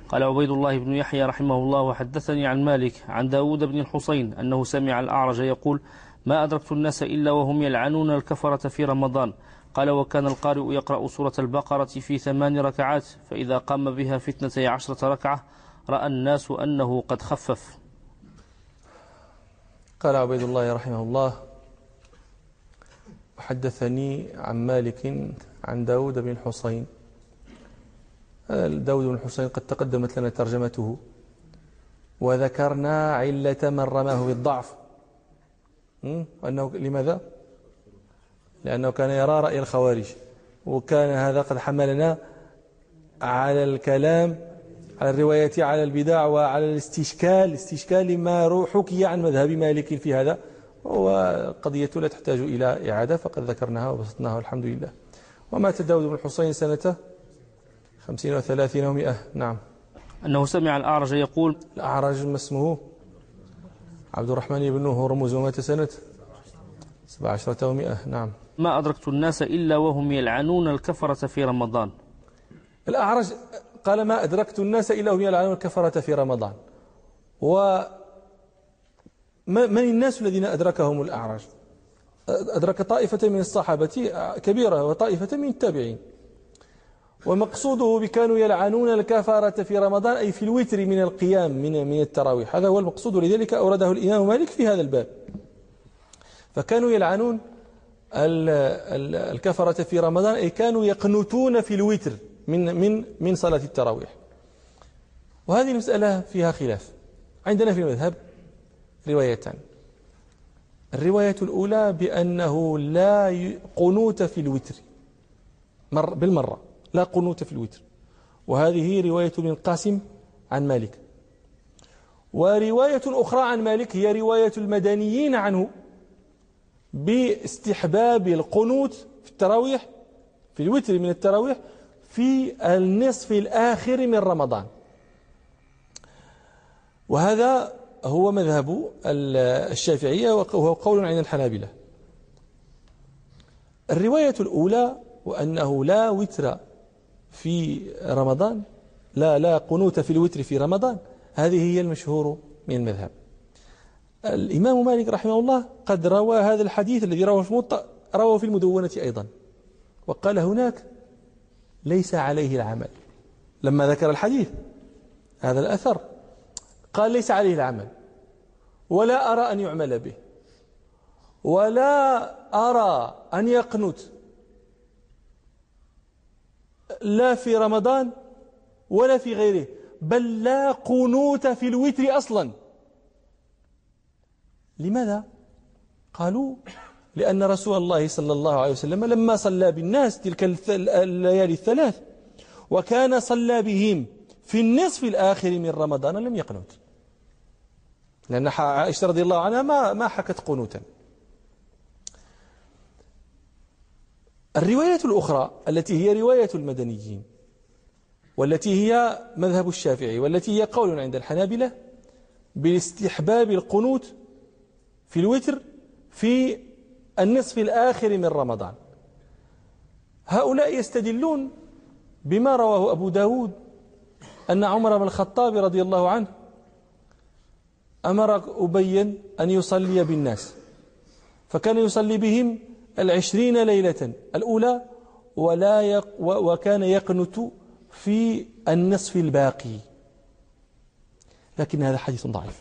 قال عبيد الله بن يحيى رحمه الله: وحدثني عن مالك عن داود بن الحصين أنه سمع الأعرج يقول: ما أدركت الناس إلا وهم يلعنون الكفرة في رمضان. قال: وكان القارئ يقرأ سورة البقرة في 8 ركعات، فإذا قام بها في 12 ركعة رأى الناس أنه قد خفف. قال عبيد الله رحمه الله: وحدثني عن مالك عن داود بن الحصين. داود بن الحصين قد تقدمت لنا ترجمته، وذكرنا علة من رماه بالضعف. أنه لماذا؟ لأنه كان يرى رأي الخوارج، وكان هذا قد حملنا على الكلام على الرواية على البدع وعلى الاستشكال لما حكي عن مذهب مالك في هذا، وقضية لا تحتاج إلى إعادة، فقد ذكرناها وبسطناها والحمد لله. ومات داود بن الحصين سنة 50 و30 و100. نعم. أنه سمع الأعرج يقول. الأعرج ما اسمه؟ عبد الرحمن بن هرمز، ومات سنة 17 و100. نعم. ما أدركت الناس إلا وهم يلعنون الكفرة في رمضان. الأعرج قال: ما أدركت الناس إلا وهم يلعنون الكفرة في رمضان. ومن الناس الذين أدركهم الأعرج؟ أدرك طائفة من الصحابة كبيرة وطائفة من التابعين. ومقصوده بكانوا يلعنون الكفرة في رمضان أي في الوتر من القيام من التراويح، هذا هو المقصود، لذلك أورده الإمام مالك في هذا الباب. فكانوا يلعنون الكفرة في رمضان أي كانوا يقنتون في الوتر من صلاة التراويح. وهذه المسألة فيها خلاف عندنا في المذهب. روايتان: الرواية الأولى بأنه لا قنوت في الوتر بالمرة، لا قنوت في الوتر، وهذه رواية ابن القاسم عن مالك. ورواية أخرى عن مالك هي رواية المدنيين عنه باستحباب القنوت في التراويح، في الوتر من التراويح في النصف الآخر من رمضان. وهذا هو مذهب الشافعية وهو قول عند الحنابلة. الرواية الأولى وأنه لا وتر في رمضان، لا قنوت في الوتر في رمضان، هذه هي المشهور من المذهب. الإمام مالك رحمه الله قد روى هذا الحديث الذي رواه في الموطأ، رواه في المدونة أيضا، وقال هناك ليس عليه العمل. لما ذكر الحديث هذا الأثر قال ليس عليه العمل، ولا أرى أن يعمل به، ولا أرى أن يقنت لا في رمضان ولا في غيره، بل لا قنوت في الوتر أصلا. لماذا؟ قالوا لأن رسول الله صلى الله عليه وسلم لما صلى بالناس تلك الليالي الثلاث وكان صلى بهم في النصف الآخر من رمضان لم يقنت، لأن عائشة رضي الله عنها ما حكت قنوتا. الرواية الأخرى التي هي رواية المدنيين، والتي هي مذهب الشافعي، والتي هي قول عند الحنابلة باستحباب القنوت في الوتر في النصف الآخر من رمضان. هؤلاء يستدلون بما رواه أبو داود أن عمر بن الخطاب رضي الله عنه أمر أبيا أن يصلي بالناس، فكان يصلي بهم 20 ليلة الأولى وكان يقنت في النصف الباقي، لكن هذا حديث ضعيف.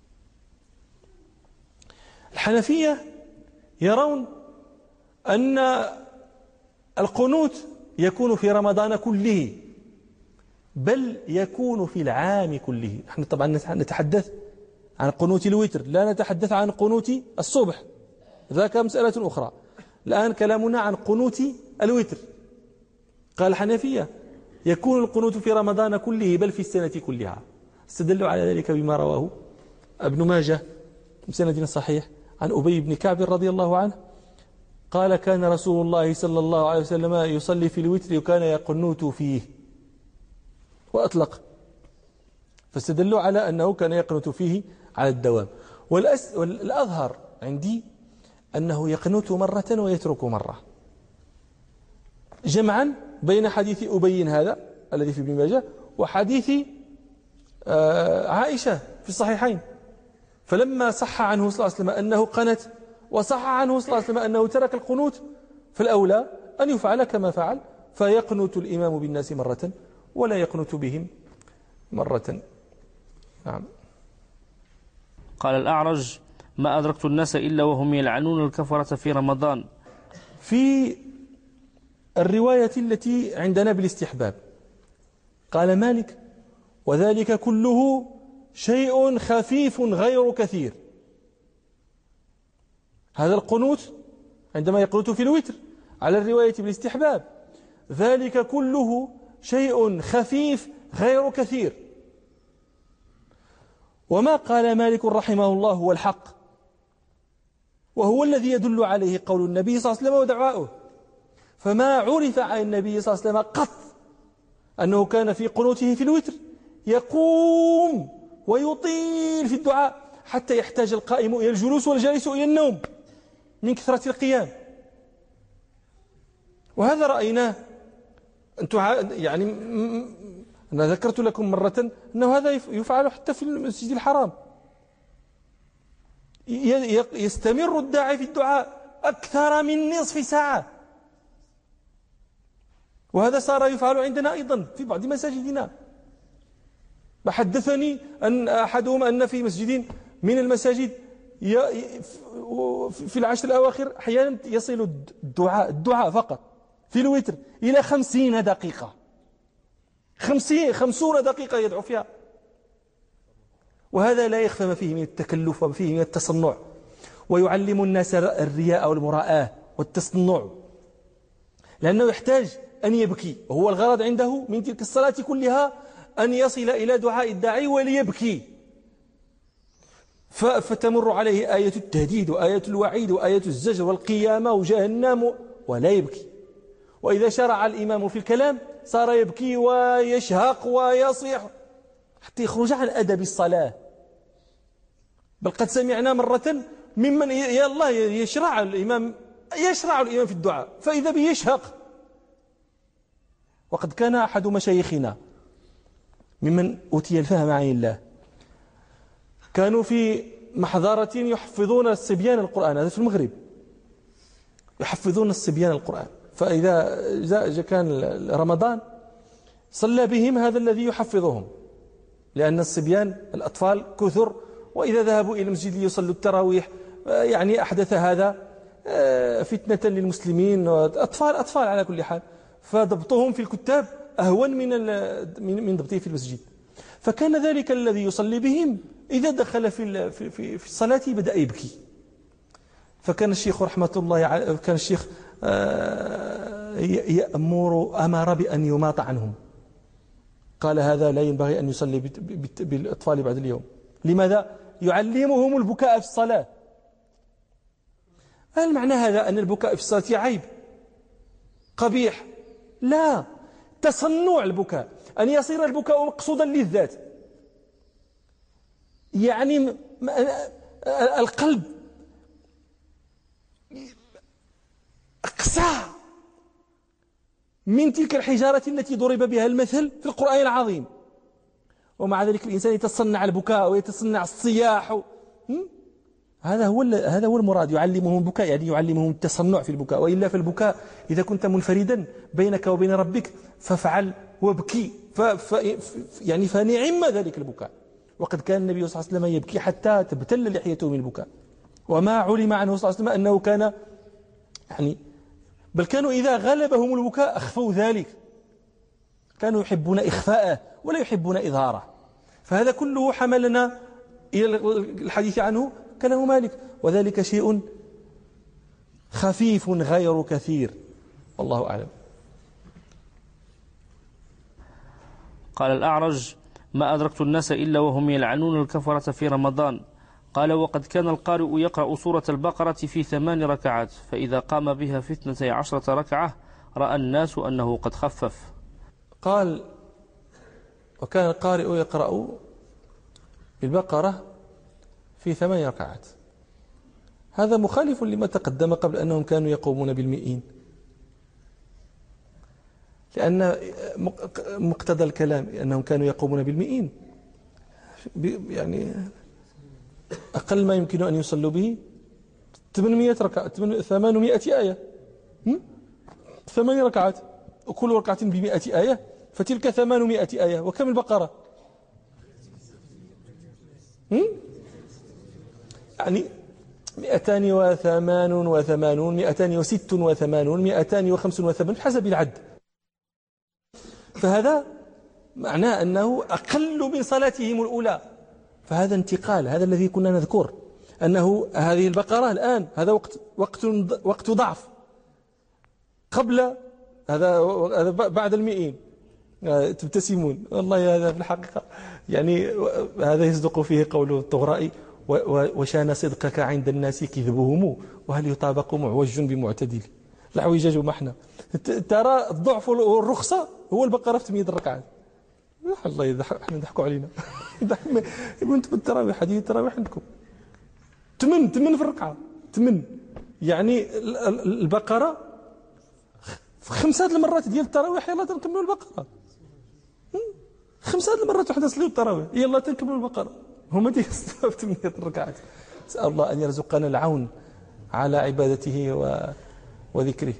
الحنفية يرون أن القنوت يكون في رمضان كله، بل يكون في العام كله. نحن طبعا نتحدث عن قنوت الوتر، لا نتحدث عن قنوت الصبح، ذاك مسألة أخرى. الآن كلامنا عن قنوت الوتر. قال الحنفية يكون القنوت في رمضان كله بل في السنة كلها. استدلوا على ذلك بما رواه ابن ماجه بسند صحيح عن أبي بن كعب رضي الله عنه قال كان رسول الله صلى الله عليه وسلم يصلي في الوتر وكان يقنوت فيه، وأطلق، فاستدلوا على أنه كان يقنوت فيه على الدوام. والأظهر عندي أنه يقنوت مرة ويترك مرة، جمعا بين حديث أبي هذا الذي في ابن ماجه وحديث عائشة في الصحيحين، فلما صح عنه صلى الله عليه وسلم أنه قنت وصح عنه صلى الله عليه وسلم أنه ترك القنوت، فالأولى أن يفعل كما فعل، فيقنت الإمام بالناس مرة ولا يقنت بهم مرة. نعم. قال الأعرج: ما أدركت الناس إلا وهم يلعنون الكفرة في رمضان. في الرواية التي عندنا بالاستحباب قال مالك: وذلك كله شيء خفيف غير كثير. هذا القنوت عندما يقنت في الوتر على الرواية بالاستحباب، ذلك كله شيء خفيف غير كثير. وما قال مالك رحمه الله هو الحق، وهو الذي يدل عليه قول النبي صلى الله عليه وسلم ودعاؤه. فما عرف عن النبي صلى الله عليه وسلم قط أنه كان في قنوته في الوتر يقوم ويطيل في الدعاء حتى يحتاج القائم إلى الجلوس والجالس إلى النوم من كثرة القيام. وهذا رأيناه. يعني أنا ذكرت لكم مرة أنه هذا يفعل حتى في المسجد الحرام. يستمر الداعي في الدعاء أكثر من نصف ساعة، وهذا صار يفعل عندنا أيضا في بعض مساجدنا. حدثني أن أحدهم أن في مسجد من المساجد في العشر الأواخر أحيانا يصل الدعاء فقط في الوتر إلى 50 دقيقة، 50 دقيقة يدعو فيها. وهذا لا يخفى ما فيه من التكلف وما فيه من التصنع، ويعلم الناس الرياء والمراءة والتصنع، لأنه يحتاج أن يبكي. وهو الغرض عنده من تلك الصلاة كلها أن يصل إلى دعاء الداعي وليبكي، فتمر عليه آية التهديد وآية الوعيد وآية الزجر والقيامة وجهنم ولا يبكي. وإذا شرع الإمام في الكلام صار يبكي ويشهق ويصيح حتى يخرج عن أدب الصلاة. بل قد سمعنا مرة ممن يا الله يشرع الإمام في الدعاء فإذا به يشهق. وقد كان أحد مشايخنا ممن أوتي الفهم عن الله، كانوا في محضرة يحفظون الصبيان القرآن، هذا في المغرب، يحفظون الصبيان القرآن. فإذا كان رمضان صلى بهم هذا الذي يحفظهم، لأن الصبيان الأطفال كثر، وإذا ذهبوا إلى المسجد ليصلوا التراويح يعني أحدث هذا فتنة للمسلمين، أطفال على كل حال، فضبطهم في الكتاب أهون من ضبطه في المسجد. فكان ذلك الذي يصلي بهم إذا دخل في الصلاة بدأ يبكي. فكان الشيخ رحمة الله كان الشيخ أمر بأن يماط عنهم. قال هذا لا ينبغي أن يصلي بالأطفال بعد اليوم. لماذا؟ يعلمهم البكاء في الصلاة. هل معنى هذا أن البكاء في الصلاة عيب قبيح؟ لا، تصنع البكاء، أن يصير البكاء مقصودا للذات. يعني القلب أقسى من تلك الحجارة التي ضرب بها المثل في القرآن العظيم، ومع ذلك الإنسان يتصنع البكاء ويتصنع الصياح. هذا هو المراد. يعلمهم البكاء يعني يعلمهم التصنع في البكاء. وإلا في البكاء إذا كنت منفردا بينك وبين ربك فافعل وابكي، يعني فنعم ذلك البكاء. وقد كان النبي صلى الله عليه وسلم يبكي حتى تبتل لحيته من البكاء. وما علم عنه صلى الله عليه وسلم أنه كان يعني بل كانوا إذا غلبهم البكاء أخفوا ذلك، كانوا يحبون إخفاءه ولا يحبون إظهاره. فهذا كله حملنا إلى الحديث عنه كلام مالك: وذلك شيء خفيف غير كثير، والله أعلم. قال الأعرج: ما أدركت الناس إلا وهم يلعنون الكفرة في رمضان. قال: وقد كان القارئ يقرأ سورة البقرة في 8 ركعات، فإذا قام بها في 12 ركعة رأى الناس أنه قد خفف. قال: وكان القارئ يقرأ البقرة في 8 ركعات. هذا مخالف لما تقدم قبل أنهم كانوا يقومون بالمئين، لأن مقتضى الكلام أنهم كانوا يقومون بالمئين يعني أقل ما يمكن أن يصلوا به 800 ركعة 800 آية 8 ركعات وكل ركعة ب100 آية فتلك 800 آية. وكم البقرة؟ يعني 288 286 285 بحسب العد. فهذا معناه أنه أقل من صلاتهم الأولى. فهذا انتقال، هذا الذي كنا نذكر أنه هذه البقرة الآن هذا وقت ضعف. قبل هذا بعد المئين. تبتسمون والله هذا في الحقيقة يعني هذا يصدق فيه قول الطغرائي وشان صدقك عند الناس كذبهم وهل يطابق معوج بمعتدل. العوجاج ومحنا. ترى الضعف والرخصة هو البقرة في 8 ركعات. الله احنا يضحكوا علينا. انتم التراويح حديث التراويح عندكم 8 في الركعة 8. يعني البقرة 5 المرات ديال التراويح يلا تنكملوا البقرة. 5 المرات وحده نصليو التراويح يلا تنكملوا البقرة. هما ديك 8 ركعات. نسأل الله أن يرزقنا العون على عبادته وذكره.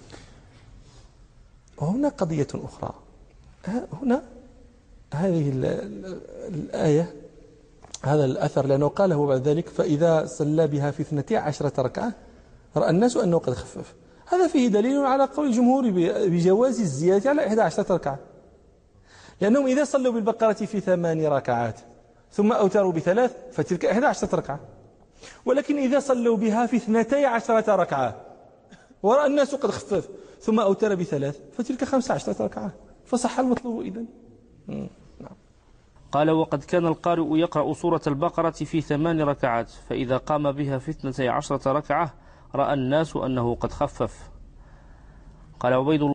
وهنا قضية أخرى. هنا هذه الآية هذا الأثر لأنه قاله بعد ذلك فإذا صلى بها في 12 ركعة رأى الناس أنه قد خفف. هذا فيه دليل على قول الجمهور بجواز الزيادة على 11 ركعة، لأنهم إذا صلوا بالبقرة في 8 ركعات ثم أوتروا ب3 فتلك 11 ركعة. ولكن إذا صلوا بها في 12 ركعة ورأى الناس قد خفف ثم أوتر ب3 فتلك 15 ركعة فصح المطلوب إذن. نعم. قال وقد كان القارئ يقرأ سورة البقرة في 8 ركعات فإذا قام بها في 12 ركعة رأى الناس أنه قد خفف. قال عبيد